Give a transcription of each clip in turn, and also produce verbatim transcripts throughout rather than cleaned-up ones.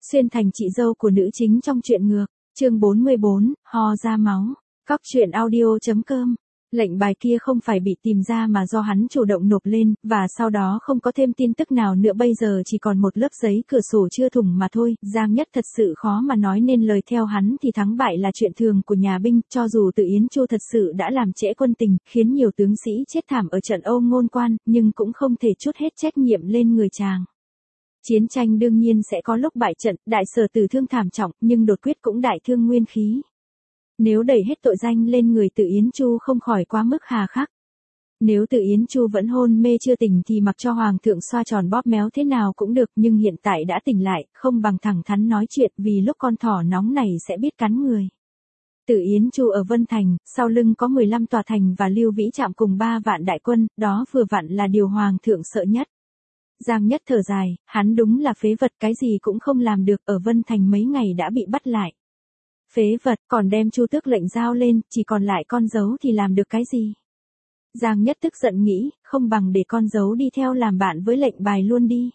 Xuyên thành chị dâu của nữ chính trong truyện ngược, chương bốn mươi bốn, ho ra máu. Cóc truyện audio chấm com. Lệnh bài kia không phải bị tìm ra mà do hắn chủ động nộp lên, và sau đó không có thêm tin tức nào nữa, bây giờ chỉ còn một lớp giấy cửa sổ chưa thủng mà thôi. Giang Nhất thật sự khó mà nói nên lời, theo hắn thì thắng bại là chuyện thường của nhà binh, cho dù Từ Yến Chu thật sự đã làm trễ quân tình, khiến nhiều tướng sĩ chết thảm ở trận Âu Ngôn Quan, nhưng cũng không thể trút hết trách nhiệm lên người chàng. Chiến tranh đương nhiên sẽ có lúc bại trận, đại sở tử thương thảm trọng, nhưng đột quyết cũng đại thương nguyên khí. Nếu đẩy hết tội danh lên người Từ Yến Chu không khỏi quá mức hà khắc. Nếu Từ Yến Chu vẫn hôn mê chưa tỉnh thì mặc cho hoàng thượng xoa tròn bóp méo thế nào cũng được, nhưng hiện tại đã tỉnh lại, không bằng thẳng thắn nói chuyện, vì lúc con thỏ nóng này sẽ biết cắn người. Từ Yến Chu ở Vân Thành, sau lưng có mười lăm tòa thành và Lưu Vĩ Trạm cùng ba vạn đại quân, đó vừa vặn là điều hoàng thượng sợ nhất. Giang Nhất thở dài, hắn đúng là phế vật, cái gì cũng không làm được, ở Vân Thành mấy ngày đã bị bắt lại. Phế vật, còn đem Chu Tước lệnh giao lên, chỉ còn lại con dấu thì làm được cái gì? Giang Nhất tức giận nghĩ, không bằng để con dấu đi theo làm bạn với lệnh bài luôn đi.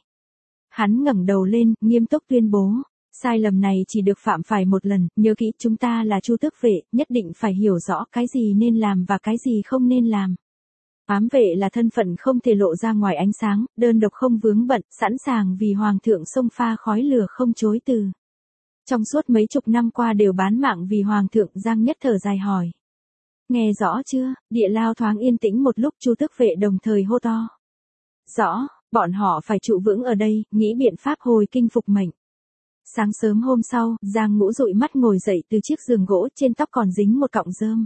Hắn ngẩng đầu lên, nghiêm túc tuyên bố, sai lầm này chỉ được phạm phải một lần, nhớ kỹ, chúng ta là Chu Tước vệ, nhất định phải hiểu rõ cái gì nên làm và cái gì không nên làm. Ám vệ là thân phận không thể lộ ra ngoài ánh sáng, đơn độc không vướng bận, sẵn sàng vì hoàng thượng xông pha khói lửa không chối từ. Trong suốt mấy chục năm qua đều bán mạng vì hoàng thượng. Giang Nhất thở dài hỏi. Nghe rõ chưa? Địa lao thoáng yên tĩnh một lúc, Chu Tước vệ đồng thời hô to. Rõ, bọn họ phải trụ vững ở đây, nghĩ biện pháp hồi kinh phục mệnh. Sáng sớm hôm sau, Giang Ngũ dụi mắt ngồi dậy từ chiếc giường gỗ, trên tóc còn dính một cọng rơm.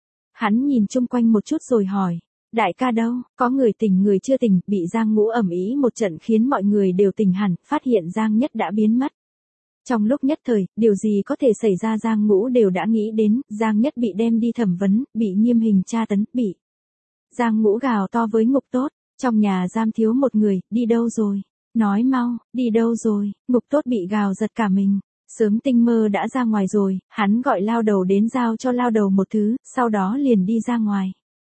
Hắn nhìn chung quanh một chút rồi hỏi. Đại ca đâu, có người tỉnh người chưa tỉnh, bị Giang Ngũ ầm ĩ một trận khiến mọi người đều tỉnh hẳn, phát hiện Giang Nhất đã biến mất. Trong lúc nhất thời, điều gì có thể xảy ra Giang Ngũ đều đã nghĩ đến. Giang Nhất bị đem đi thẩm vấn, bị nghiêm hình tra tấn, bị. Giang Ngũ gào to với Ngục Tốt, trong nhà giam thiếu một người, đi đâu rồi? Nói mau, đi đâu rồi? Ngục Tốt bị gào giật cả mình. Sớm tinh mơ đã ra ngoài rồi, hắn gọi lao đầu đến giao cho lao đầu một thứ, sau đó liền đi ra ngoài.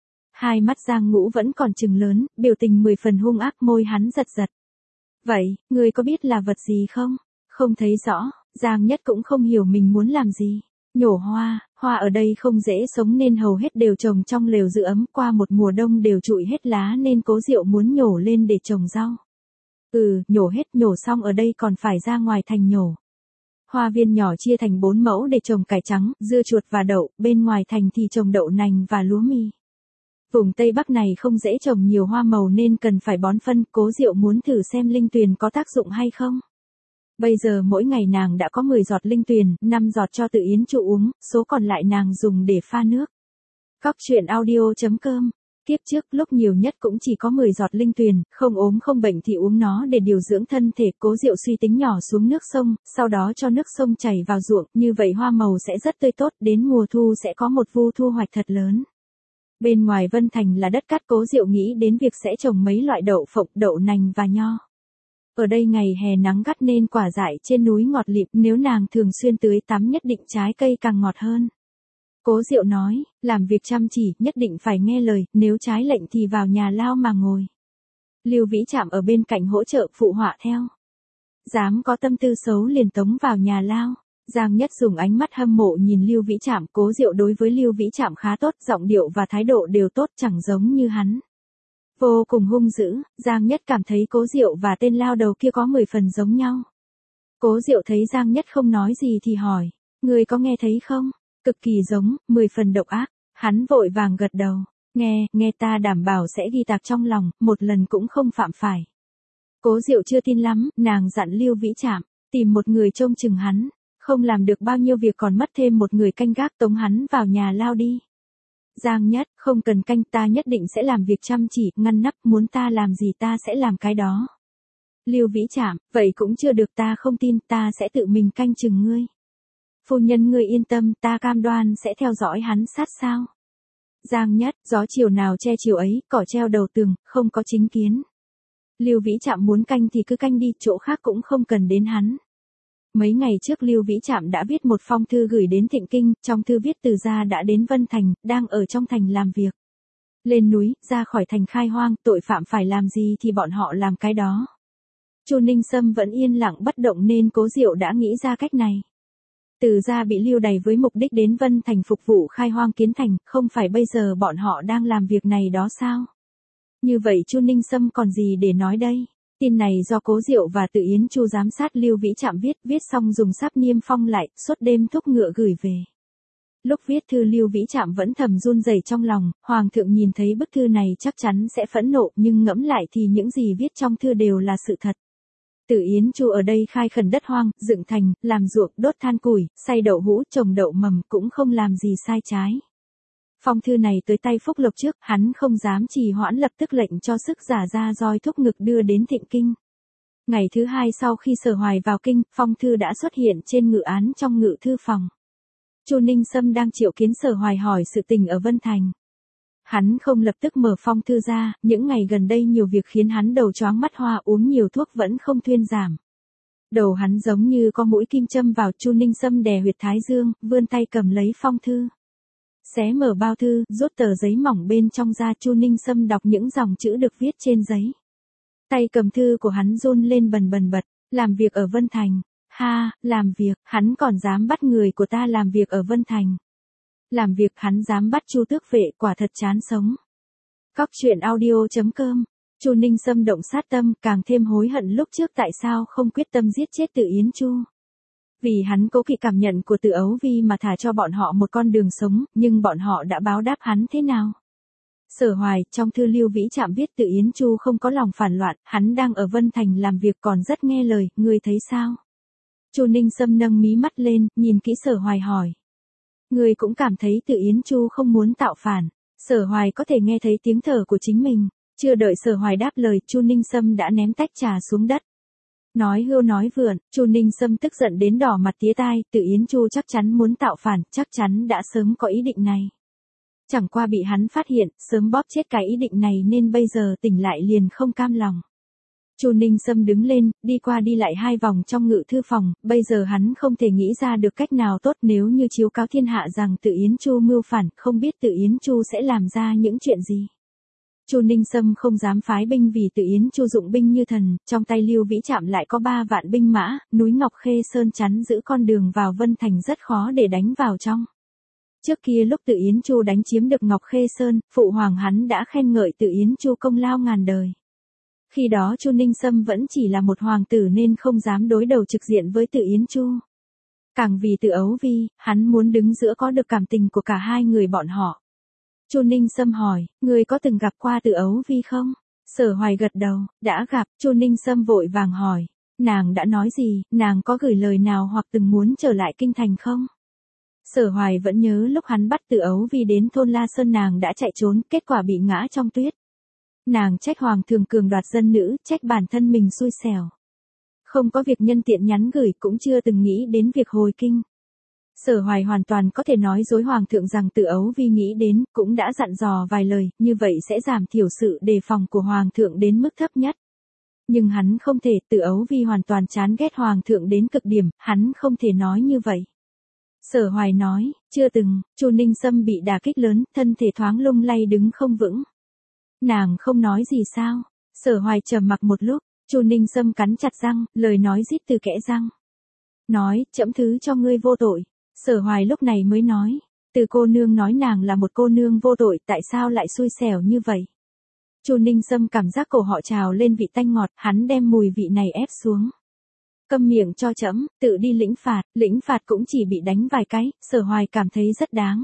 Hai mắt Giang Ngũ vẫn còn trừng lớn, biểu tình mười phần hung ác, môi hắn giật giật. Vậy, ngươi có biết là vật gì không? Không thấy rõ, Giang Nhất cũng không hiểu mình muốn làm gì. Nhổ hoa, hoa ở đây không dễ sống nên hầu hết đều trồng trong lều giữ ấm, qua một mùa đông đều trụi hết lá nên Cố Diệu muốn nhổ lên để trồng rau. Ừ, nhổ hết, nhổ xong ở đây còn phải ra ngoài thành nhổ. Hoa viên nhỏ chia thành bốn mẫu để trồng cải trắng, dưa chuột và đậu, bên ngoài thành thì trồng đậu nành và lúa mì. Vùng Tây Bắc này không dễ trồng nhiều hoa màu nên cần phải bón phân, Cố Diệu muốn thử xem linh tuyền có tác dụng hay không. Bây giờ mỗi ngày nàng đã có mười giọt linh tuyền, năm giọt cho Từ Yến Chu uống, số còn lại nàng dùng để pha nước. Cóc truyện audio chấm com. Kiếp trước lúc nhiều nhất cũng chỉ có mười giọt linh tuyền, không ốm không bệnh thì uống nó để điều dưỡng thân thể. Cố Diệu suy tính nhỏ xuống nước sông, sau đó cho nước sông chảy vào ruộng, như vậy hoa màu sẽ rất tươi tốt, đến mùa thu sẽ có một vu thu hoạch thật lớn. Bên ngoài Vân Thành là đất cát, Cố Diệu nghĩ đến việc sẽ trồng mấy loại đậu phộng, đậu nành và nho. Ở đây ngày hè nắng gắt nên quả dại trên núi ngọt lịm, nếu nàng thường xuyên tưới tắm nhất định trái cây càng ngọt hơn. Cố Diệu nói, làm việc chăm chỉ, nhất định phải nghe lời, nếu trái lệnh thì vào nhà lao mà ngồi. Lưu Vĩ Trạm ở bên cạnh hỗ trợ phụ họa theo. Dám có tâm tư xấu liền tống vào nhà lao. Giang Nhất dùng ánh mắt hâm mộ nhìn Lưu Vĩ Trạm. Cố Diệu đối với Lưu Vĩ Trạm khá tốt, giọng điệu và thái độ đều tốt, chẳng giống như hắn. Vô cùng hung dữ, Giang Nhất cảm thấy Cố Diệu và tên lao đầu kia có mười phần giống nhau. Cố Diệu thấy Giang Nhất không nói gì thì hỏi, người có nghe thấy không? Cực kỳ giống, mười phần độc ác. Hắn vội vàng gật đầu, nghe, nghe ta đảm bảo sẽ ghi tạc trong lòng, một lần cũng không phạm phải. Cố Diệu chưa tin lắm, nàng dặn Lưu Vĩ Trạm, tìm một người trông chừng hắn, không làm được bao nhiêu việc còn mất thêm một người canh gác, tống hắn vào nhà lao đi. Giang Nhất, không cần canh, ta nhất định sẽ làm việc chăm chỉ, ngăn nắp, muốn ta làm gì ta sẽ làm cái đó. Lưu Vĩ Trạm, vậy cũng chưa được, ta không tin, ta sẽ tự mình canh chừng ngươi. Phu nhân ngươi yên tâm, ta cam đoan sẽ theo dõi hắn sát sao. Giang Nhất, gió chiều nào che chiều ấy, cỏ treo đầu tường, không có chính kiến. Lưu Vĩ Trạm muốn canh thì cứ canh đi, chỗ khác cũng không cần đến hắn. Mấy ngày trước Lưu Vĩ Trạm đã viết một phong thư gửi đến Thịnh Kinh, trong thư viết Từ gia đã đến Vân Thành, đang ở trong thành làm việc. Lên núi, ra khỏi thành khai hoang, tội phạm phải làm gì thì bọn họ làm cái đó. Chu Ninh Sâm vẫn yên lặng bất động nên Cố Diệu đã nghĩ ra cách này. Từ gia bị lưu đày với mục đích đến Vân Thành phục vụ khai hoang kiến thành, không phải bây giờ bọn họ đang làm việc này đó sao? Như vậy Chu Ninh Sâm còn gì để nói đây? Tin này do Cố Diệu và Từ Yến Chu giám sát Lưu Vĩ Trạm viết, viết xong dùng sáp niêm phong lại, suốt đêm thúc ngựa gửi về. Lúc viết thư Lưu Vĩ Trạm vẫn thầm run rẩy trong lòng, Hoàng thượng nhìn thấy bức thư này chắc chắn sẽ phẫn nộ, nhưng ngẫm lại thì những gì viết trong thư đều là sự thật. Từ Yến Chu ở đây khai khẩn đất hoang, dựng thành, làm ruộng, đốt than củi, xay đậu hũ, trồng đậu mầm cũng không làm gì sai trái. Phong thư này tới tay Phúc Lộc trước, hắn không dám trì hoãn lập tức lệnh cho sức giả ra roi thúc ngực đưa đến Thịnh Kinh. Ngày thứ hai sau khi Sở Hoài vào kinh, phong thư đã xuất hiện trên ngự án trong ngự thư phòng. Chu Ninh Sâm đang triệu kiến Sở Hoài hỏi sự tình ở Vân Thành. Hắn không lập tức mở phong thư ra, những ngày gần đây nhiều việc khiến hắn đầu choáng mắt hoa, uống nhiều thuốc vẫn không thuyên giảm. Đầu hắn giống như có mũi kim châm vào. Chu Ninh Sâm đè huyệt thái dương, vươn tay cầm lấy phong thư. Xé mở bao thư, rút tờ giấy mỏng bên trong ra. Chu Ninh Sâm đọc những dòng chữ được viết trên giấy. Tay cầm thư của hắn run lên bần bần bật. Làm việc ở Vân Thành. Ha, làm việc, hắn còn dám bắt người của ta làm việc ở Vân Thành. Làm việc hắn dám bắt Chu Tước Vệ, quả thật chán sống. Cóc truyện audio chấm com. Chu Ninh Sâm động sát tâm, càng thêm hối hận lúc trước tại sao không quyết tâm giết chết Từ Yến Chu. Vì hắn cố kỵ cảm nhận của Từ Ấu Vi mà thả cho bọn họ một con đường sống, nhưng bọn họ đã báo đáp hắn thế nào? Sở Hoài, trong thư Lưu Vĩ Trạm viết Từ Yến Chu không có lòng phản loạn, hắn đang ở Vân Thành làm việc còn rất nghe lời, ngươi thấy sao? Chu Ninh Sâm nâng mí mắt lên, nhìn kỹ Sở Hoài hỏi. Ngươi cũng cảm thấy Từ Yến Chu không muốn tạo phản. Sở Hoài có thể nghe thấy tiếng thở của chính mình. Chưa đợi Sở Hoài đáp lời, Chu Ninh Sâm đã ném tách trà xuống đất. Nói hưu nói vượn, Chu Ninh Sâm tức giận đến đỏ mặt tía tai. Từ Yến Chu chắc chắn muốn tạo phản, chắc chắn đã sớm có ý định này. Chẳng qua bị hắn phát hiện, sớm bóp chết cái ý định này nên bây giờ tỉnh lại liền không cam lòng. Chu Ninh Sâm đứng lên, đi qua đi lại hai vòng trong ngự thư phòng, bây giờ hắn không thể nghĩ ra được cách nào tốt nếu như chiếu cáo thiên hạ rằng Từ Yến Chu mưu phản, không biết Từ Yến Chu sẽ làm ra những chuyện gì. Chu Ninh Sâm không dám phái binh vì Từ Yến Chu dụng binh như thần, trong tay Lưu Vĩ Trạm lại có ba vạn binh mã, núi Ngọc Khê Sơn chắn giữ con đường vào Vân Thành rất khó để đánh vào trong. Trước kia lúc Từ Yến Chu đánh chiếm được Ngọc Khê Sơn, phụ hoàng hắn đã khen ngợi Từ Yến Chu công lao ngàn đời. Khi đó Chu Ninh Sâm vẫn chỉ là một hoàng tử nên không dám đối đầu trực diện với Từ Yến Chu. Càng vì Từ Ấu Vi, hắn muốn đứng giữa có được cảm tình của cả hai người bọn họ. Chu Ninh Sâm hỏi, người có từng gặp qua Từ Ấu Vi không? Sở Hoài gật đầu, đã gặp. Chu Ninh Sâm vội vàng hỏi, nàng đã nói gì, nàng có gửi lời nào hoặc từng muốn trở lại kinh thành không? Sở Hoài vẫn nhớ lúc hắn bắt Từ Ấu Vi đến thôn La Sơn nàng đã chạy trốn, kết quả bị ngã trong tuyết. Nàng trách hoàng thường cường đoạt dân nữ, trách bản thân mình xui xẻo. Không có việc nhân tiện nhắn gửi, cũng chưa từng nghĩ đến việc hồi kinh. Sở Hoài hoàn toàn có thể nói dối hoàng thượng rằng Từ Ấu Vi nghĩ đến, cũng đã dặn dò vài lời, như vậy sẽ giảm thiểu sự đề phòng của hoàng thượng đến mức thấp nhất. Nhưng hắn không thể, Từ Ấu Vi hoàn toàn chán ghét hoàng thượng đến cực điểm, hắn không thể nói như vậy. Sở Hoài nói, chưa từng. Chu Ninh Sâm bị đả kích lớn, thân thể thoáng lung lay đứng không vững. Nàng không nói gì sao? Sở Hoài trầm mặc một lúc, Chu Ninh Sâm cắn chặt răng, lời nói rít từ kẽ răng. Nói, trẫm thứ cho ngươi vô tội. Sở Hoài lúc này mới nói, Từ cô nương nói nàng là một cô nương vô tội, tại sao lại xui xẻo như vậy? Chu Ninh Sâm cảm giác cổ họ trào lên vị tanh ngọt, hắn đem mùi vị này ép xuống. Câm miệng cho trẫm, tự đi lĩnh phạt, lĩnh phạt cũng chỉ bị đánh vài cái, Sở Hoài cảm thấy rất đáng.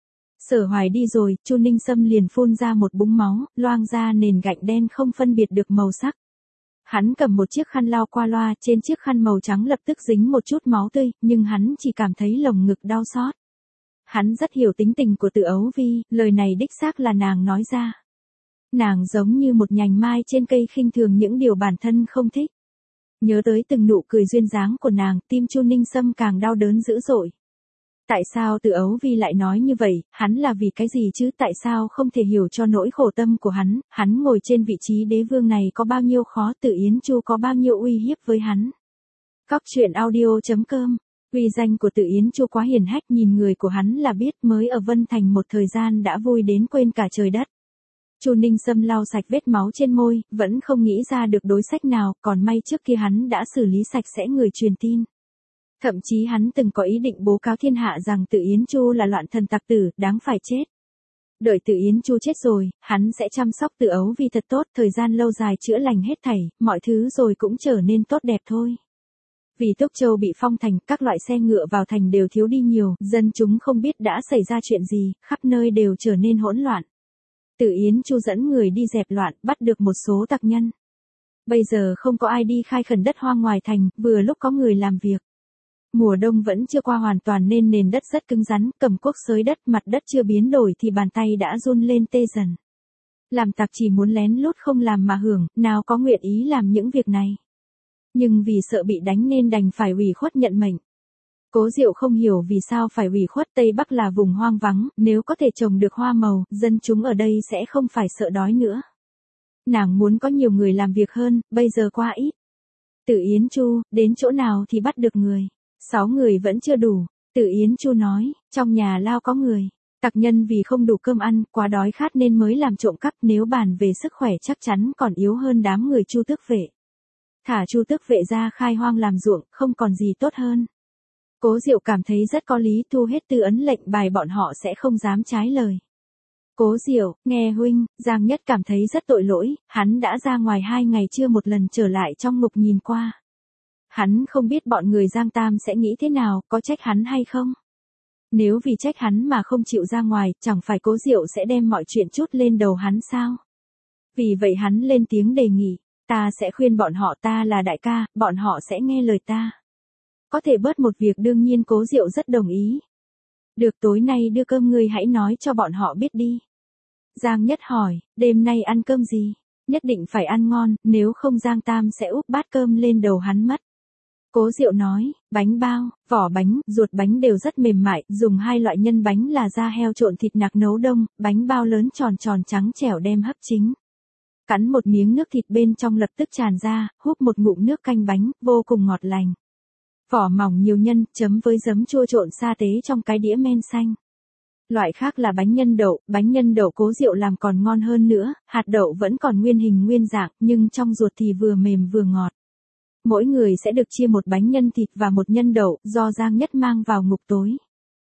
Sở Hoài đi rồi, Chu Ninh Sâm liền phun ra một búng máu, loang ra nền gạch đen không phân biệt được màu sắc. Hắn cầm một chiếc khăn lau qua loa, trên chiếc khăn màu trắng lập tức dính một chút máu tươi, nhưng hắn chỉ cảm thấy lồng ngực đau xót. Hắn rất hiểu tính tình của Từ Ấu Vi, lời này đích xác là nàng nói ra. Nàng giống như một nhành mai trên cây khinh thường những điều bản thân không thích. Nhớ tới từng nụ cười duyên dáng của nàng, tim Chu Ninh Sâm càng đau đớn dữ dội. Tại sao Từ Ấu Vi lại nói như vậy, hắn là vì cái gì chứ, tại sao không thể hiểu cho nỗi khổ tâm của hắn, hắn ngồi trên vị trí đế vương này có bao nhiêu khó, Từ Yến Chu có bao nhiêu uy hiếp với hắn. Cóc truyện audio chấm com, uy danh của Từ Yến Chu quá hiển hách, nhìn người của hắn là biết, mới ở Vân Thành một thời gian đã vui đến quên cả trời đất. Chu Ninh Sâm lau sạch vết máu trên môi, vẫn không nghĩ ra được đối sách nào, còn may trước kia hắn đã xử lý sạch sẽ người truyền tin. Thậm chí hắn từng có ý định bố cáo thiên hạ rằng Tự Yến Chu là loạn thần tặc tử, đáng phải chết. Đợi Tự Yến Chu chết rồi, hắn sẽ chăm sóc Tự Ấu Vi thật tốt, thời gian lâu dài chữa lành hết thảy, mọi thứ rồi cũng trở nên tốt đẹp thôi. Vì Túc Châu bị phong thành, các loại xe ngựa vào thành đều thiếu đi nhiều, dân chúng không biết đã xảy ra chuyện gì, khắp nơi đều trở nên hỗn loạn. Tự Yến Chu dẫn người đi dẹp loạn, bắt được một số tặc nhân. Bây giờ không có ai đi khai khẩn đất hoang ngoài thành, vừa lúc có người làm việc. Mùa đông vẫn chưa qua hoàn toàn nên nền đất rất cứng rắn, cầm cuốc xới đất, mặt đất chưa biến đổi thì bàn tay đã run lên tê dần. Làm tặc chỉ muốn lén lút không làm mà hưởng, nào có nguyện ý làm những việc này. Nhưng vì sợ bị đánh nên đành phải ủy khuất nhận mệnh. Cố Diệu không hiểu vì sao phải ủy khuất, Tây Bắc là vùng hoang vắng, nếu có thể trồng được hoa màu, dân chúng ở đây sẽ không phải sợ đói nữa. Nàng muốn có nhiều người làm việc hơn, bây giờ quá ít. Tự Yến Chu, đến chỗ nào thì bắt được người. Sáu người vẫn chưa đủ. Tự Yến Chu nói, trong nhà lao có người. Tặc nhân vì không đủ cơm ăn, quá đói khát nên mới làm trộm cắp, nếu bàn về sức khỏe chắc chắn còn yếu hơn đám người Chu Tước Vệ. Thả Chu Tước Vệ ra khai hoang làm ruộng, không còn gì tốt hơn. Cố Diệu cảm thấy rất có lý, thu hết tư ấn lệnh bài bọn họ sẽ không dám trái lời. Cố Diệu, nghe huynh, Giang Nhất cảm thấy rất tội lỗi, hắn đã ra ngoài hai ngày chưa một lần trở lại trong ngục nhìn qua. Hắn không biết bọn người Giang Tam sẽ nghĩ thế nào, có trách hắn hay không. Nếu vì trách hắn mà không chịu ra ngoài, chẳng phải Cố Diệu sẽ đem mọi chuyện trút lên đầu hắn sao? Vì vậy hắn lên tiếng đề nghị, ta sẽ khuyên bọn họ, ta là đại ca, bọn họ sẽ nghe lời ta. Có thể bớt một việc, đương nhiên Cố Diệu rất đồng ý. Được, tối nay đưa cơm, ngươi hãy nói cho bọn họ biết đi. Giang Nhất hỏi, đêm nay ăn cơm gì? Nhất định phải ăn ngon, nếu không Giang Tam sẽ úp bát cơm lên đầu hắn mất. Cố Diệu nói, bánh bao, vỏ bánh, ruột bánh đều rất mềm mại, dùng hai loại nhân bánh là da heo trộn thịt nạc nấu đông, bánh bao lớn tròn tròn trắng trẻo đem hấp chính. Cắn một miếng nước thịt bên trong lập tức tràn ra, húp một ngụm nước canh bánh, vô cùng ngọt lành. Vỏ mỏng nhiều nhân, chấm với giấm chua trộn sa tế trong cái đĩa men xanh. Loại khác là bánh nhân đậu, bánh nhân đậu Cố Diệu làm còn ngon hơn nữa, hạt đậu vẫn còn nguyên hình nguyên dạng, nhưng trong ruột thì vừa mềm vừa ngọt. Mỗi người sẽ được chia một bánh nhân thịt và một nhân đậu, do Giang Nhất mang vào ngục tối.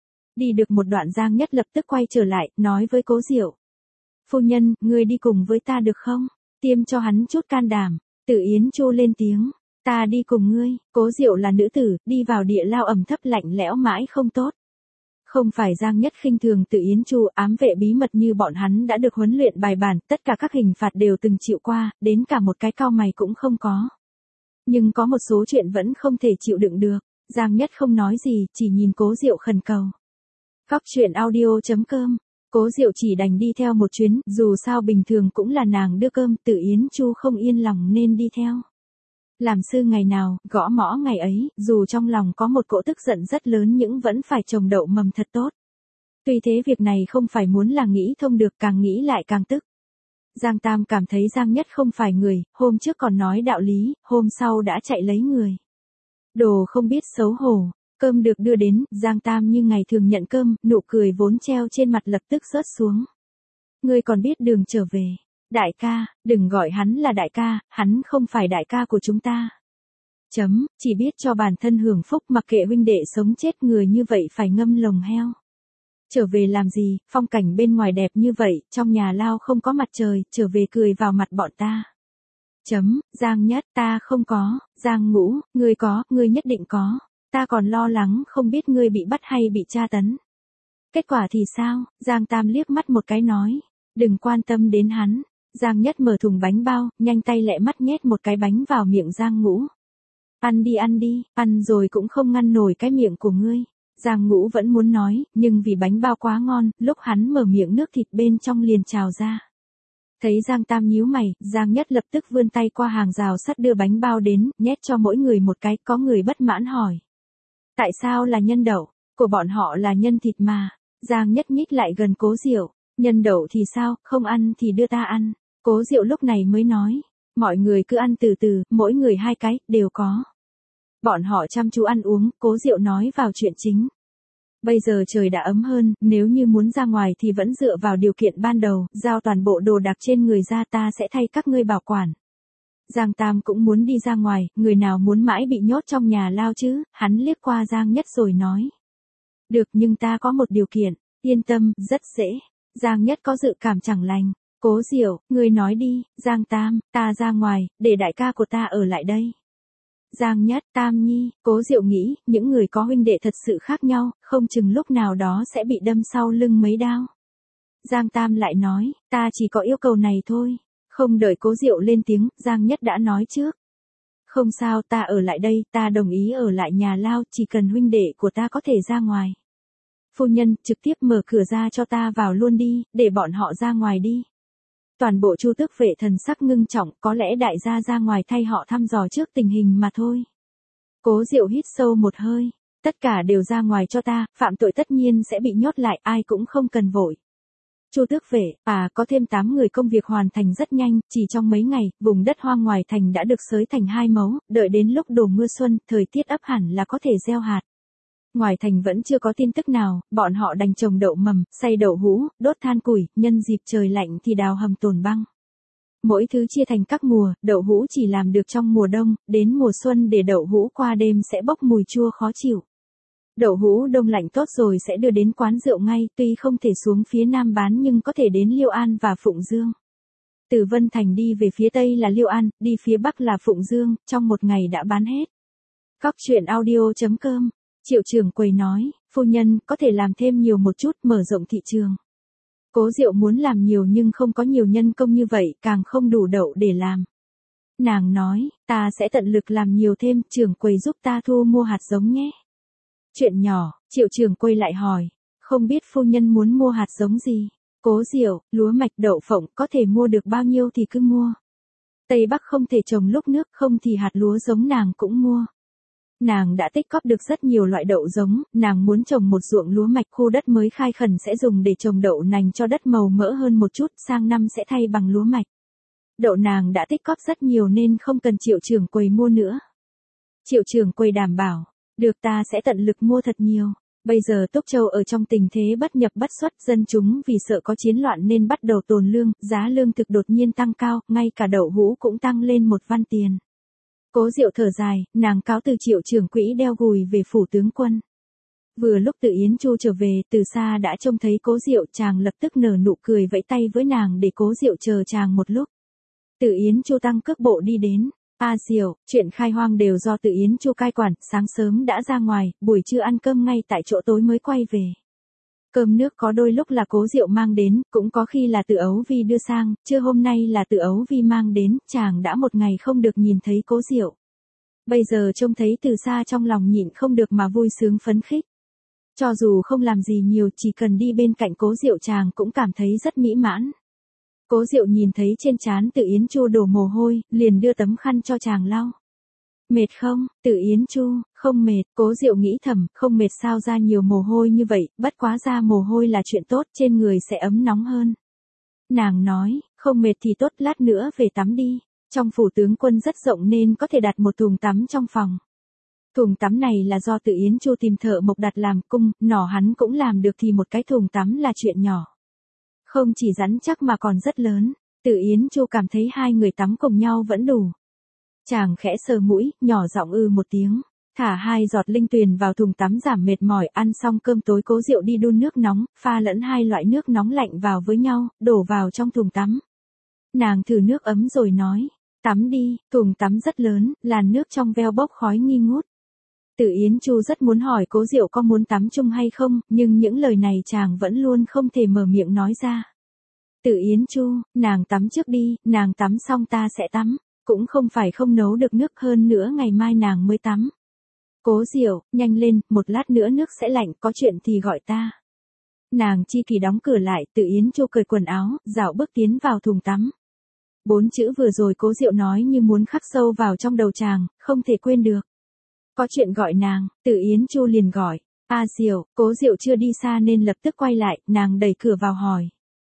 Đi được một đoạn Giang Nhất lập tức quay trở lại, nói với Cố Diệu. Phu nhân, ngươi đi cùng với ta được không? Tiêm cho hắn chút can đảm. Tự Yến Chu lên tiếng. Ta đi cùng ngươi. Cố Diệu là nữ tử, đi vào địa lao ẩm thấp lạnh lẽo mãi không tốt. Không phải Giang Nhất khinh thường Tự Yến Chu, ám vệ bí mật như bọn hắn đã được huấn luyện bài bản, tất cả các hình phạt đều từng chịu qua, đến cả một cái cau mày cũng không có. Nhưng có một số chuyện vẫn không thể chịu đựng được. Giang Nhất không nói gì, chỉ nhìn Cố Diệu khẩn cầu. Cóc truyện audio chấm com. Cố Diệu chỉ đành đi theo một chuyến, dù sao bình thường cũng là nàng đưa cơm, Tự Yến Chu không yên lòng nên đi theo. Làm sư ngày nào, gõ mõ ngày ấy, dù trong lòng có một cỗ tức giận rất lớn nhưng vẫn phải trồng đậu mầm thật tốt. Tuy thế việc này không phải muốn là nghĩ thông được, càng nghĩ lại càng tức. Giang Tam cảm thấy Giang Nhất không phải người, hôm trước còn nói đạo lý, hôm sau đã chạy lấy người. Đồ không biết xấu hổ. Cơm được đưa đến, Giang Tam như ngày thường nhận cơm, nụ cười vốn treo trên mặt lập tức rớt xuống. Ngươi còn biết đường trở về. Đại ca, đừng gọi hắn là đại ca, hắn không phải đại ca của chúng ta. Chấm, chỉ biết cho bản thân hưởng phúc, mặc kệ huynh đệ sống chết, người như vậy phải ngâm lồng heo. Trở về làm gì, phong cảnh bên ngoài đẹp như vậy, trong nhà lao không có mặt trời, trở về cười vào mặt bọn ta. Chấm, Giang Nhất, ta không có, Giang Ngũ, ngươi có, ngươi nhất định có. Ta còn lo lắng không biết ngươi bị bắt hay bị tra tấn. Kết quả thì sao? Giang Tam liếc mắt một cái nói. Đừng quan tâm đến hắn. Giang Nhất mở thùng bánh bao, nhanh tay lẹ mắt nhét một cái bánh vào miệng Giang Ngũ. Ăn đi ăn đi, ăn rồi cũng không ngăn nổi cái miệng của ngươi. Giang Ngũ vẫn muốn nói, nhưng vì bánh bao quá ngon, lúc hắn mở miệng nước thịt bên trong liền trào ra. Thấy Giang Tam nhíu mày, Giang Nhất lập tức vươn tay qua hàng rào sắt đưa bánh bao đến, nhét cho mỗi người một cái, có người bất mãn hỏi. Tại sao là nhân đậu? Của bọn họ là nhân thịt mà. Giang Nhất nhích lại gần Cố Diệu. Nhân đậu thì sao, không ăn thì đưa ta ăn. Cố Diệu lúc này mới nói. Mọi người cứ ăn từ từ, mỗi người hai cái, đều có. Bọn họ chăm chú ăn uống, Cố Diệu nói vào chuyện chính. Bây giờ trời đã ấm hơn, nếu như muốn ra ngoài thì vẫn dựa vào điều kiện ban đầu, giao toàn bộ đồ đạc trên người ra ta sẽ thay các ngươi bảo quản. Giang Tam cũng muốn đi ra ngoài, người nào muốn mãi bị nhốt trong nhà lao chứ, hắn liếc qua Giang Nhất rồi nói. Được nhưng ta có một điều kiện, yên tâm, rất dễ. Giang Nhất có dự cảm chẳng lành. Cố Diệu, ngươi nói đi, Giang Tam, ta ra ngoài, để đại ca của ta ở lại đây. Giang Nhất, Tam Nhi, Cố Diệu nghĩ, những người có huynh đệ thật sự khác nhau, không chừng lúc nào đó sẽ bị đâm sau lưng mấy đao. Giang Tam lại nói, ta chỉ có yêu cầu này thôi. Không đợi Cố Diệu lên tiếng, Giang Nhất đã nói trước. Không sao, ta ở lại đây, ta đồng ý ở lại nhà lao, chỉ cần huynh đệ của ta có thể ra ngoài. Phu nhân, trực tiếp mở cửa ra cho ta vào luôn đi, để bọn họ ra ngoài đi. Toàn bộ Chu Tước vệ thần sắc ngưng trọng, có lẽ đại gia ra ngoài thay họ thăm dò trước tình hình mà thôi. Cố Diệu hít sâu một hơi, tất cả đều ra ngoài cho ta, phạm tội tất nhiên sẽ bị nhốt lại, ai cũng không cần vội. Chu Tước vệ, à có thêm tám người, công việc hoàn thành rất nhanh, chỉ trong mấy ngày, vùng đất hoang ngoài thành đã được xới thành hai mấu, đợi đến lúc đổ mưa xuân, thời tiết ấp hẳn là có thể gieo hạt. Ngoài thành vẫn chưa có tin tức nào, bọn họ đành trồng đậu mầm, xay đậu hũ, đốt than củi, nhân dịp trời lạnh thì đào hầm tồn băng. Mỗi thứ chia thành các mùa, đậu hũ chỉ làm được trong mùa đông, đến mùa xuân để đậu hũ qua đêm sẽ bốc mùi chua khó chịu. Đậu hũ đông lạnh tốt rồi sẽ đưa đến quán rượu ngay, tuy không thể xuống phía Nam bán nhưng có thể đến Liêu An và Phụng Dương. Từ Vân Thành đi về phía Tây là Liêu An, đi phía Bắc là Phụng Dương, trong một ngày đã bán hết. Cóc truyện audio chấm com. Triệu trưởng quầy nói, phu nhân, có thể làm thêm nhiều một chút, mở rộng thị trường. Cố Diệu muốn làm nhiều nhưng không có nhiều nhân công như vậy, càng không đủ đậu để làm. Nàng nói, ta sẽ tận lực làm nhiều thêm, trưởng quầy giúp ta thu mua hạt giống nhé. Chuyện nhỏ, Triệu trưởng quầy lại hỏi, không biết phu nhân muốn mua hạt giống gì? Cố Diệu, lúa mạch, đậu phộng, có thể mua được bao nhiêu thì cứ mua. Tây Bắc không thể trồng lúc nước, không thì hạt lúa giống nàng cũng mua. Nàng đã tích cóp được rất nhiều loại đậu giống, nàng muốn trồng một ruộng lúa mạch, khu đất mới khai khẩn sẽ dùng để trồng đậu nành cho đất màu mỡ hơn một chút, sang năm sẽ thay bằng lúa mạch. Đậu nàng đã tích cóp rất nhiều nên không cần Triệu trưởng quầy mua nữa. Triệu trưởng quầy đảm bảo, được, ta sẽ tận lực mua thật nhiều. Bây giờ Túc Châu ở trong tình thế bất nhập bất xuất, dân chúng vì sợ có chiến loạn nên bắt đầu tồn lương, giá lương thực đột nhiên tăng cao, ngay cả đậu hũ cũng tăng lên một văn tiền. Cố Diệu thở dài, nàng cáo từ Triệu trưởng quỹ đeo gùi về phủ tướng quân. Vừa lúc Từ Yến Chu trở về, từ xa đã trông thấy Cố Diệu, chàng lập tức nở nụ cười vẫy tay với nàng để Cố Diệu chờ chàng một lúc. Từ Yến Chu tăng cước bộ đi đến. A Diệu, chuyện khai hoang đều do Từ Yến Chu cai quản, sáng sớm đã ra ngoài, buổi trưa ăn cơm ngay tại chỗ, tối mới quay về. Cơm nước có đôi lúc là Cố Diệu mang đến, cũng có khi là Từ Ấu Vi đưa sang, trưa hôm nay là Từ Ấu Vi mang đến, chàng đã một ngày không được nhìn thấy Cố Diệu. Bây giờ trông thấy từ xa trong lòng nhịn không được mà vui sướng phấn khích. Cho dù không làm gì nhiều, chỉ cần đi bên cạnh Cố Diệu chàng cũng cảm thấy rất mỹ mãn. Cố Diệu nhìn thấy trên trán Từ Yến Chu đổ mồ hôi, liền đưa tấm khăn cho chàng lau. Mệt không? Từ Yến Chu, không mệt. Cố Diệu nghĩ thầm, không mệt sao ra nhiều mồ hôi như vậy, bất quá ra mồ hôi là chuyện tốt, trên người sẽ ấm nóng hơn. Nàng nói, không mệt thì tốt, lát nữa về tắm đi. Trong phủ tướng quân rất rộng nên có thể đặt một thùng tắm trong phòng. Thùng tắm này là do Từ Yến Chu tìm thợ mộc đặt làm, cung, nỏ hắn cũng làm được thì một cái thùng tắm là chuyện nhỏ. Không chỉ rắn chắc mà còn rất lớn, Từ Yến Chu cảm thấy hai người tắm cùng nhau vẫn đủ. Chàng khẽ sờ mũi, nhỏ giọng ư một tiếng, thả hai giọt linh tuyền vào thùng tắm giảm mệt mỏi, ăn xong cơm tối Cố Diệu đi đun nước nóng, pha lẫn hai loại nước nóng lạnh vào với nhau, đổ vào trong thùng tắm. Nàng thử nước ấm rồi nói, tắm đi, thùng tắm rất lớn, làn nước trong veo bốc khói nghi ngút. Từ Yến Chu rất muốn hỏi Cố Diệu có muốn tắm chung hay không, nhưng những lời này chàng vẫn luôn không thể mở miệng nói ra. Từ Yến Chu, nàng tắm trước đi, nàng tắm xong ta sẽ tắm, cũng không phải không nấu được nước, hơn nữa ngày mai nàng mới tắm. Cố Diệu, nhanh lên, một lát nữa nước sẽ lạnh, có chuyện thì gọi ta. Nàng chi kỳ đóng cửa lại, Từ Yến Chu cởi quần áo, dạo bước tiến vào thùng tắm. Bốn chữ vừa rồi Cố Diệu nói như muốn khắc sâu vào trong đầu chàng, không thể quên được. Có chuyện gọi nàng, Từ Yến Chu liền gọi, A Diệu. Cố Diệu chưa đi xa nên lập tức quay lại, nàng đẩy cửa vào hỏi.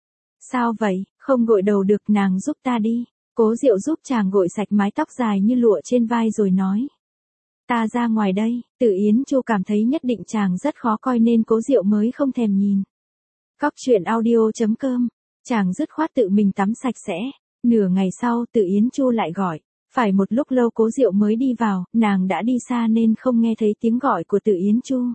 Sao vậy, không gội đầu được, nàng giúp ta đi. Cố Diệu giúp chàng gội sạch mái tóc dài như lụa trên vai rồi nói. Ta ra ngoài đây, Từ Yến Chu cảm thấy nhất định chàng rất khó coi nên Cố Diệu mới không thèm nhìn. Cóc truyện audio.com, chàng dứt khoát tự mình tắm sạch sẽ. Nửa ngày sau Từ Yến Chu lại gọi. Phải một lúc lâu Cố Diệu mới đi vào, nàng đã đi xa nên không nghe thấy tiếng gọi của Từ Yến Chu.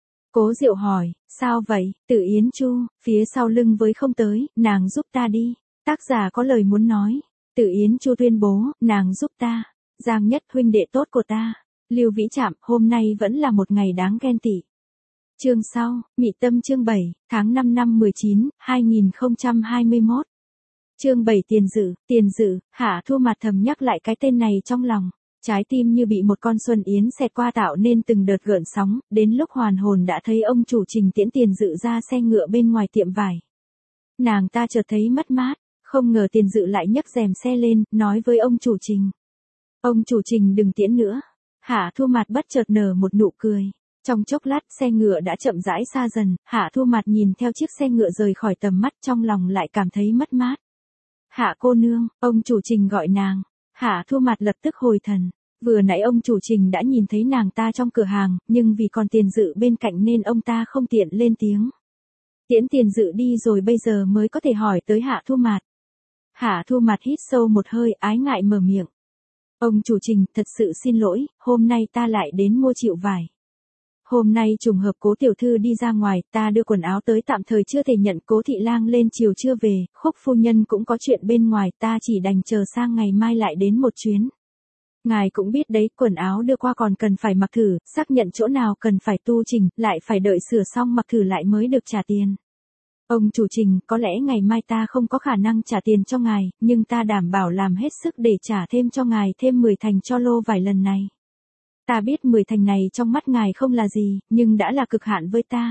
Cố Diệu hỏi, sao vậy, Từ Yến Chu, phía sau lưng với không tới, nàng giúp ta đi. Tác giả có lời muốn nói. Từ Yến Chu tuyên bố, nàng giúp ta. Giang Nhất huynh đệ tốt của ta. Lưu Vĩ Trạm, hôm nay vẫn là một ngày đáng ghen tị. Chương sau, Mị Tâm chương bảy, tháng năm năm mười chín, hai nghìn không trăm hai mươi mốt. Chương bảy tiền dự, tiền dự, Hạ Thu Mạt thầm nhắc lại cái tên này trong lòng. Trái tim như bị một con xuân yến xẹt qua tạo nên từng đợt gợn sóng, đến lúc hoàn hồn đã thấy ông chủ Trình tiễn tiền dự ra xe ngựa bên ngoài tiệm vải. Nàng ta chợt thấy mất mát, không ngờ tiền dự lại nhấc rèm xe lên, nói với ông chủ Trình. Ông chủ Trình đừng tiễn nữa. Hạ Thu Mạt bất chợt nở một nụ cười. Trong chốc lát xe ngựa đã chậm rãi xa dần, Hạ Thu Mạt nhìn theo chiếc xe ngựa rời khỏi tầm mắt trong lòng lại cảm thấy mất mát. Hạ cô nương, ông chủ Trình gọi nàng. Hạ Thu Mạt lập tức hồi thần. Vừa nãy ông chủ Trình đã nhìn thấy nàng ta trong cửa hàng, nhưng vì còn tiền dự bên cạnh nên ông ta không tiện lên tiếng. Tiễn tiền dự đi rồi bây giờ mới có thể hỏi tới Hạ Thu Mạt. Hạ Thu Mạt hít sâu một hơi ái ngại mở miệng. Ông chủ Trình, thật sự xin lỗi, hôm nay ta lại đến mua chịu vải. Hôm nay trùng hợp Cố tiểu thư đi ra ngoài, ta đưa quần áo tới tạm thời chưa thể nhận. Cố thị lang lên chiều chưa về, Khúc phu nhân cũng có chuyện bên ngoài, ta chỉ đành chờ sang ngày mai lại đến một chuyến. Ngài cũng biết đấy, quần áo đưa qua còn cần phải mặc thử, xác nhận chỗ nào cần phải tu chỉnh, lại phải đợi sửa xong mặc thử lại mới được trả tiền. Ông chủ Trình, có lẽ ngày mai ta không có khả năng trả tiền cho ngài, nhưng ta đảm bảo làm hết sức để trả thêm cho ngài thêm mười thành cho lô vải lần này. Ta biết mười thành này trong mắt ngài không là gì, nhưng đã là cực hạn với ta.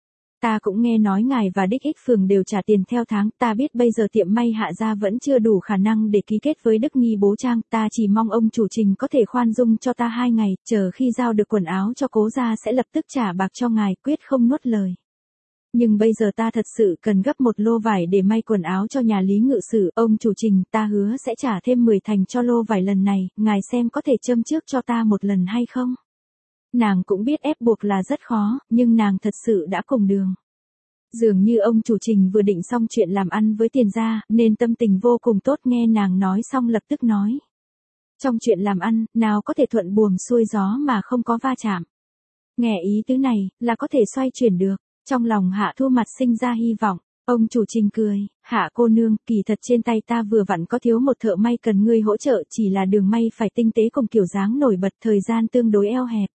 Ta cũng nghe nói ngài và Đích Ích Phường đều trả tiền theo tháng, ta biết bây giờ tiệm may Hạ gia vẫn chưa đủ khả năng để ký kết với Đức Nghi Bố Trang, ta chỉ mong ông chủ Trình có thể khoan dung cho ta hai ngày, chờ khi giao được quần áo cho Cố gia sẽ lập tức trả bạc cho ngài, quyết không nuốt lời. Nhưng bây giờ ta thật sự cần gấp một lô vải để may quần áo cho nhà Lý Ngự Sử, ông chủ Trình, ta hứa sẽ trả thêm mười thành cho lô vải lần này, ngài xem có thể châm trước cho ta một lần hay không? Nàng cũng biết ép buộc là rất khó, nhưng nàng thật sự đã cùng đường. Dường như ông chủ Trình vừa định xong chuyện làm ăn với tiền gia, nên tâm tình vô cùng tốt, nghe nàng nói xong lập tức nói. Trong chuyện làm ăn, nào có thể thuận buồm xuôi gió mà không có va chạm. Nghe ý tứ này, là có thể xoay chuyển được. Trong lòng Hạ Thu Mạt sinh ra hy vọng, ông chủ Trình cười, Hạ cô nương, kỳ thật trên tay ta vừa vặn có thiếu một thợ may cần ngươi hỗ trợ, chỉ là đường may phải tinh tế cùng kiểu dáng nổi bật, thời gian tương đối eo hẹp.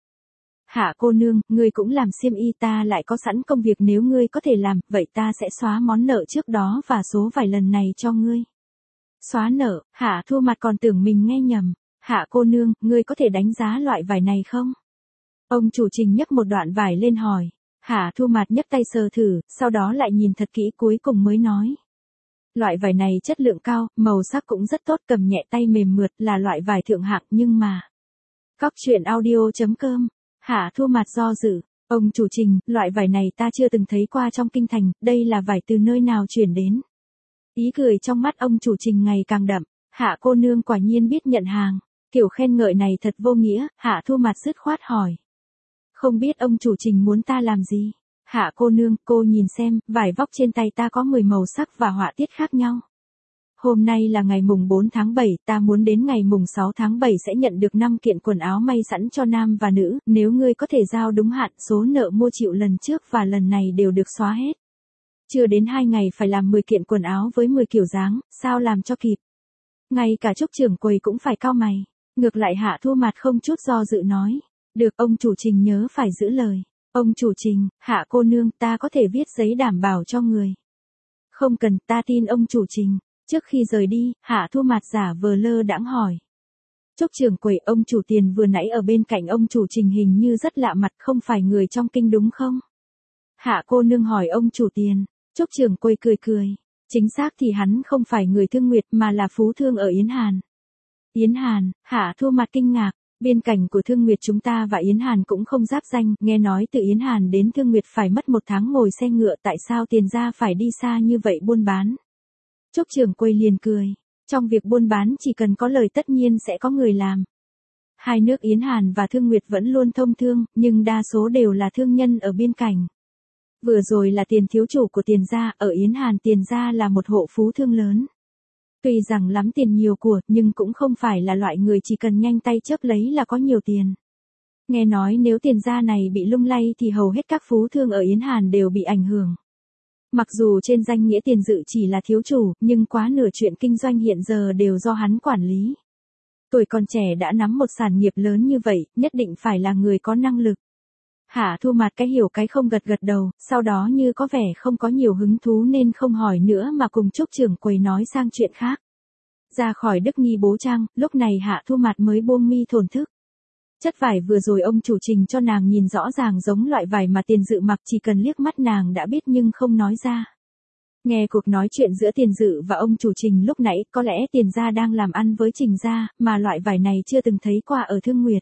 Hạ cô nương, ngươi cũng làm xiêm y, ta lại có sẵn công việc, nếu ngươi có thể làm, vậy ta sẽ xóa món nợ trước đó và số vải lần này cho ngươi. Xóa nợ, Hạ Thu Mạt còn tưởng mình nghe nhầm, Hạ cô nương, ngươi có thể đánh giá loại vải này không? Ông chủ Trình nhấc một đoạn vải lên hỏi. Hạ Thu Mạt nhấc tay sờ thử, sau đó lại nhìn thật kỹ cuối cùng mới nói. Loại vải này chất lượng cao, màu sắc cũng rất tốt, cầm nhẹ tay mềm mượt, là loại vải thượng hạng, nhưng mà. Cóc truyện audio.com, Hạ Thu Mạt do dự, ông chủ Trình, loại vải này ta chưa từng thấy qua trong kinh thành, đây là vải từ nơi nào chuyển đến? Ý cười trong mắt ông chủ Trình ngày càng đậm, Hạ cô nương quả nhiên biết nhận hàng, kiểu khen ngợi này thật vô nghĩa, Hạ Thu Mạt dứt khoát hỏi. Không biết ông chủ Trình muốn ta làm gì? Hạ cô nương, cô nhìn xem, vải vóc trên tay ta có mười màu sắc và họa tiết khác nhau. Hôm nay là ngày mùng bốn tháng bảy, ta muốn đến ngày mùng sáu tháng bảy sẽ nhận được năm kiện quần áo may sẵn cho nam và nữ, nếu ngươi có thể giao đúng hạn, số nợ mua chịu lần trước và lần này đều được xóa hết. Chưa đến hai ngày phải làm mười kiện quần áo với mười kiểu dáng, sao làm cho kịp? Ngay cả Trúc trưởng quầy cũng phải cau mày. Ngược lại Hạ Thu Mạt không chút do dự nói. Được, ông chủ Trình nhớ phải giữ lời. Ông chủ Trình, Hạ cô nương, ta có thể viết giấy đảm bảo cho người. Không cần, ta tin ông chủ Trình. Trước khi rời đi, Hạ Thu Mạt giả vờ lơ đãng hỏi. Trúc trưởng quầy, ông chủ Tiền vừa nãy ở bên cạnh ông chủ Trình hình như rất lạ mặt, không phải người trong kinh đúng không? Hạ cô nương hỏi ông chủ Tiền. Trúc trưởng quầy cười cười. Chính xác thì hắn không phải người Thương Nguyệt mà là phú thương ở Yến Hàn. Yến Hàn, Hạ Thu Mạt kinh ngạc. Biên cảnh của Thương Nguyệt chúng ta và Yến Hàn cũng không giáp danh, nghe nói từ Yến Hàn đến Thương Nguyệt phải mất một tháng ngồi xe ngựa, tại sao Tiền gia phải đi xa như vậy buôn bán? Trúc trưởng quầy liền cười, trong việc buôn bán chỉ cần có lời tất nhiên sẽ có người làm. Hai nước Yến Hàn và Thương Nguyệt vẫn luôn thông thương, nhưng đa số đều là thương nhân ở biên cảnh. Vừa rồi là Tiền thiếu chủ của Tiền gia, ở Yến Hàn Tiền gia là một hộ phú thương lớn. Tuy rằng lắm tiền nhiều của, nhưng cũng không phải là loại người chỉ cần nhanh tay chớp lấy là có nhiều tiền. Nghe nói nếu Tiền gia này bị lung lay thì hầu hết các phú thương ở Yến Hàn đều bị ảnh hưởng. Mặc dù trên danh nghĩa Tiền Dự chỉ là thiếu chủ, nhưng quá nửa chuyện kinh doanh hiện giờ đều do hắn quản lý. Tuổi còn trẻ đã nắm một sản nghiệp lớn như vậy, nhất định phải là người có năng lực. Hạ Thu Mạt cái hiểu cái không gật gật đầu, sau đó như có vẻ không có nhiều hứng thú nên không hỏi nữa mà cùng Trúc trưởng quầy nói sang chuyện khác. Ra khỏi Đức Nghi Bố Trang, lúc này Hạ Thu Mạt mới buông mi thổn thức. Chất vải vừa rồi ông chủ Trình cho nàng nhìn rõ ràng giống loại vải mà Tiền Dự mặc, chỉ cần liếc mắt nàng đã biết nhưng không nói ra. Nghe cuộc nói chuyện giữa Tiền Dự và ông chủ Trình lúc nãy, có lẽ Tiền gia đang làm ăn với Trình gia, mà loại vải này chưa từng thấy qua ở Thương Nguyệt.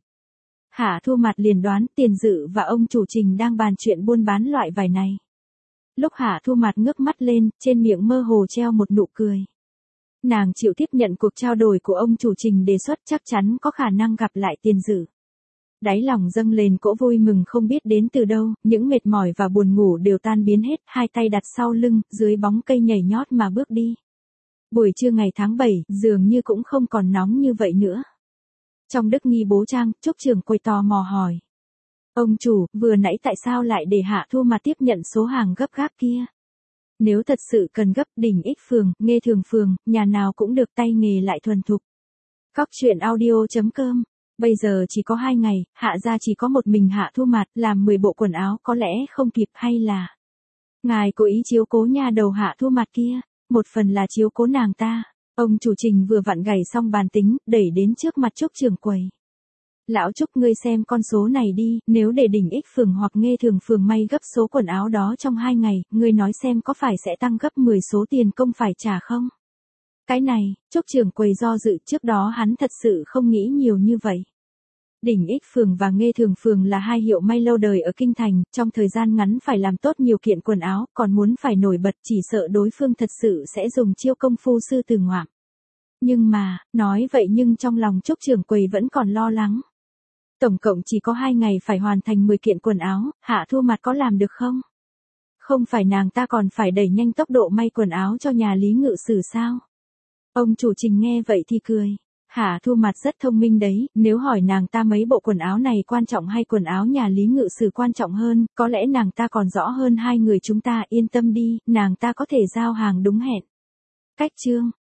Hạ Thu Mạt liền đoán Tiền Dự và ông chủ Trình đang bàn chuyện buôn bán loại vải này. Lúc Hạ Thu Mạt ngước mắt lên, trên miệng mơ hồ treo một nụ cười. Nàng chịu tiếp nhận cuộc trao đổi của ông chủ Trình đề xuất, chắc chắn có khả năng gặp lại Tiền Dự. Đáy lòng dâng lên cỗ vui mừng không biết đến từ đâu, những mệt mỏi và buồn ngủ đều tan biến hết, hai tay đặt sau lưng, dưới bóng cây nhảy nhót mà bước đi. Buổi trưa ngày tháng bảy, dường như cũng không còn nóng như vậy nữa. Trong Đức Nghi Bố Trang, Trúc trưởng quầy tò mò hỏi. Ông chủ, vừa nãy tại sao lại để Hạ Thu Mạt tiếp nhận số hàng gấp gáp kia? Nếu thật sự cần gấp, Đỉnh Ích phường, Nghê Thường phường, nhà nào cũng được, tay nghề lại thuần thục. Cóc truyện audio chấm com. Bây giờ chỉ có hai ngày, Hạ gia chỉ có một mình Hạ Thu Mạt, làm mười bộ quần áo có lẽ không kịp, hay là ngài cố ý chiếu cố nha đầu Hạ Thu Mạt kia, một phần là chiếu cố nàng ta. Ông chủ Trình vừa vặn gảy xong bàn tính, đẩy đến trước mặt Trúc trưởng quầy. Lão Trúc, ngươi xem con số này đi, nếu để Đỉnh Ích phường hoặc Nghê Thường phường may gấp số quần áo đó trong hai ngày, ngươi nói xem có phải sẽ tăng gấp mười số tiền công phải trả không? Cái này, Trúc trưởng quầy do dự, trước đó hắn thật sự không nghĩ nhiều như vậy. Đỉnh Ích phường và Nghê Thường phường là hai hiệu may lâu đời ở Kinh Thành, trong thời gian ngắn phải làm tốt nhiều kiện quần áo, còn muốn phải nổi bật, chỉ sợ đối phương thật sự sẽ dùng chiêu công phu sư tử ngoạm. Nhưng mà, nói vậy nhưng trong lòng Trúc trưởng quầy vẫn còn lo lắng. Tổng cộng chỉ có hai ngày phải hoàn thành mười kiện quần áo, Hạ Thu Mạt có làm được không? Không phải nàng ta còn phải đẩy nhanh tốc độ may quần áo cho nhà Lý Ngự Sử sao? Ông chủ Trình nghe vậy thì cười. Hạ Thu Mạt rất thông minh đấy, nếu hỏi nàng ta mấy bộ quần áo này quan trọng hay quần áo nhà Lý Ngự Sử quan trọng hơn, có lẽ nàng ta còn rõ hơn hai người chúng ta, yên tâm đi, nàng ta có thể giao hàng đúng hẹn. Cách chương